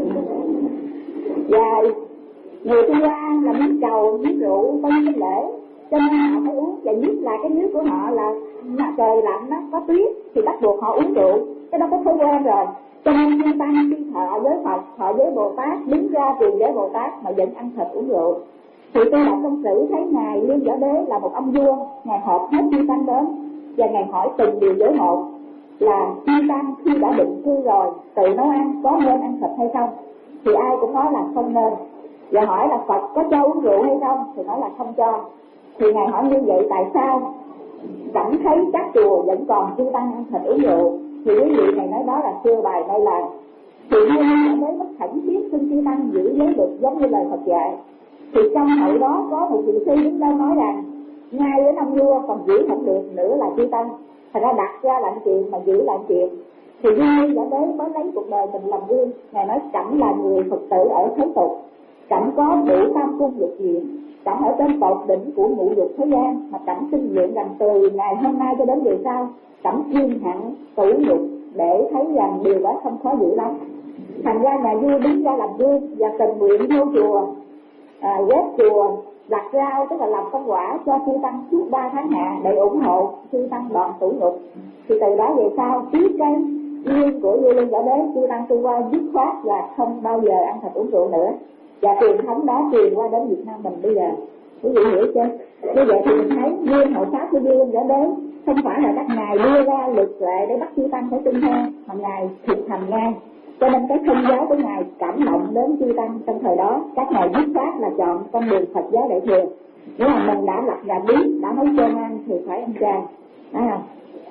Và người Trung Hoa là miếng trầu, miếng rượu, có những lễ, cho nên họ phải uống. Và nhất là cái nước của họ là trời lạnh đó, có tuyết, thì bắt buộc họ uống rượu. Cái đó có thói quen rồi. Cho nên chư tăng khi thọ với Phật, thọ với Bồ Tát, đứng ra truyền với Bồ Tát mà vẫn ăn thịt uống rượu. Thì tôi đọc trong sử thấy ngài Lương Võ Đế là một ông vua, ngài họp hết chư tăng đến và ngài hỏi từng điều giới một là chư tăng khi đã định cư rồi tự nấu ăn có nên ăn thịt hay không? Thì ai cũng nói là không nên. Và hỏi là Phật có cho uống rượu hay không? Thì nói là không cho. Thì ngài hỏi như vậy tại sao chẳng thấy các chùa vẫn còn chư tăng ăn thịt uống rượu? Thì quý vị này nói đó là xưa bài nay là. Thì Lương Võ Đế mất khẩn thiết xin chư tăng giữ giới luật giống như lời Phật dạy. Thì trong hội đó có một vị sư đứng lên nói rằng ngay với năm vua còn giữ không được nữa là chư tăng. Thành ra đặt ra là chuyện mà giữ lại chuyện. Thì Duy đã đến mới lấy cuộc đời mình làm gương. Ngài nói chẳng là người Phật tử ở thế tục, chẳng có đủ tam cung lục diện, chẳng ở trên tột đỉnh của ngũ dục thế gian, mà chẳng sinh nguyện rằng từ ngày hôm nay cho đến về sau chẳng kiên hẳn tủ nhục, để thấy rằng điều đó không khó giữ lắm. Thành ra nhà vua đứng ra làm gương và tình nguyện vô chùa, à, ghép chùa, đặt rau, tức là làm công quả cho chư tăng suốt ba tháng hạ để ủng hộ chư tăng đoạn tủ nhục. Thì từ đó về sau tiếp cái duyên của vua Lương Võ Đế, chư tăng tu qua dứt khoát là không bao giờ ăn thịt uống rượu nữa. Và truyền thống đó truyền qua đến Việt Nam mình bây giờ. Quý vị hiểu chưa? Như vậy thì mình thấy duyên hộ pháp của vua Lương Võ Đế không phải là các ngài đưa ra luật lệ để bắt chư tăng phải tuân theo, mà ngài thực hành ngay. Cho nên cái thông giáo của ngài cảm động đến chư tăng trong thời đó, các ngài dứt khoát là chọn con đường Phật giáo Đại thừa. Nếu mà mình đã lập nhà bí, đã nói cơm ăn thì phải ăn chay. Đấy không?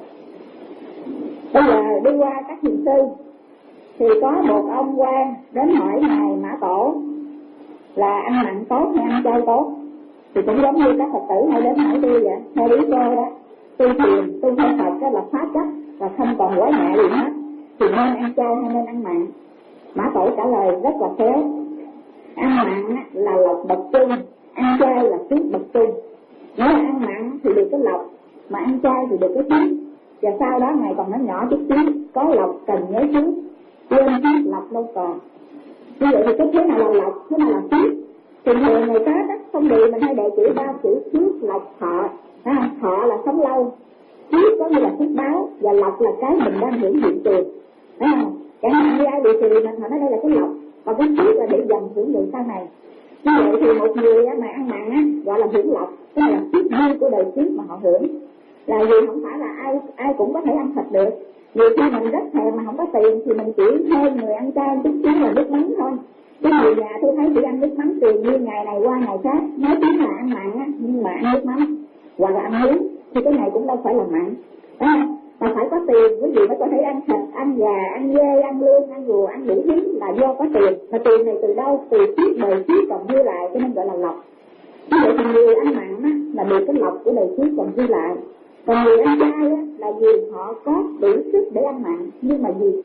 Bây giờ đi qua các thiền sư thì có một ông quan đến hỏi ngài Mã Tổ là ăn mặn tốt hay ăn chay tốt. Thì cũng giống như các Phật tử hay đến hỏi tôi vậy, theo ý tôi đó, tu thiền, tu theo Phật đó là phá chấp và không còn quái ngại gì hết, thì nên ăn chay hay nên ăn mặn? Mã Tổ trả lời rất là khéo. Ăn mặn là lộc bậc trung, ăn chay là phước bậc trung. Nếu là ăn mặn thì được cái lộc, mà ăn chay thì được cái phước. Và sau đó ngài còn nói nhỏ chút xíu, có lộc cần nhớ phước, quên phước lộc lâu còn. Như vậy thì cái thế nào là lộc, thế nào là phước? Thường thường người ta đó không bị mình hay đệ chữ ba chữ phước lộc thọ. À, thọ là sống lâu, phước có như là phước báo, và lộc là cái mình đang hưởng hiện tiền. Thấy không? Chẳng hạn như ai bị trừ mình họ nói đây là cái lộc, còn cái phước là để dành hưởng lượng sau này. Như vậy thì một người mà ăn mặn á gọi là hưởng lộc, tức là phước dư của đời trước mà họ hưởng. Là vì không phải là ai ai cũng có thể ăn thịt được. Nhiều khi mình rất thèm mà không có tiền thì mình chỉ thuê người ăn chay chút xíu là nước mắm thôi. Cái người nhà tôi thấy chỉ ăn nước mắm từ như ngày này qua ngày khác, nói tiếng là ăn mặn á, nhưng mà ăn nước mắm hoặc là ăn nướng thì cái này cũng đâu phải là mặn. Đấy không? Mà phải có tiền quý vị mới có thể ăn thịt, ăn gà, ăn dê, ăn lươn, ăn rùa, ăn đủ thứ là do có tiền. Mà tiền này từ đâu? Từ kiếp đời trước còn dư lại, cho nên gọi là lộc. Như vậy thì người ăn mặn á là được cái lộc của đời trước còn dư lại. Còn người ăn chay á là vì họ có đủ sức để ăn mặn, nhưng mà vì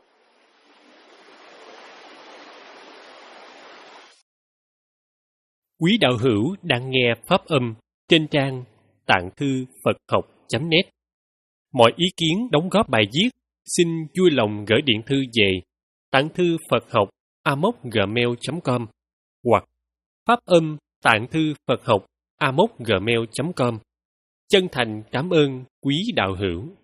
Quý đạo hữu đang nghe pháp âm trên trang tạng thư Phật học chấm net. Mọi ý kiến đóng góp bài viết xin vui lòng gửi điện thư về tạng thư Phật học a mốc gmail chấm com hoặc pháp âm tạng thư Phật học a mốc gmail chấm com. Chân thành cảm ơn quý đạo hữu.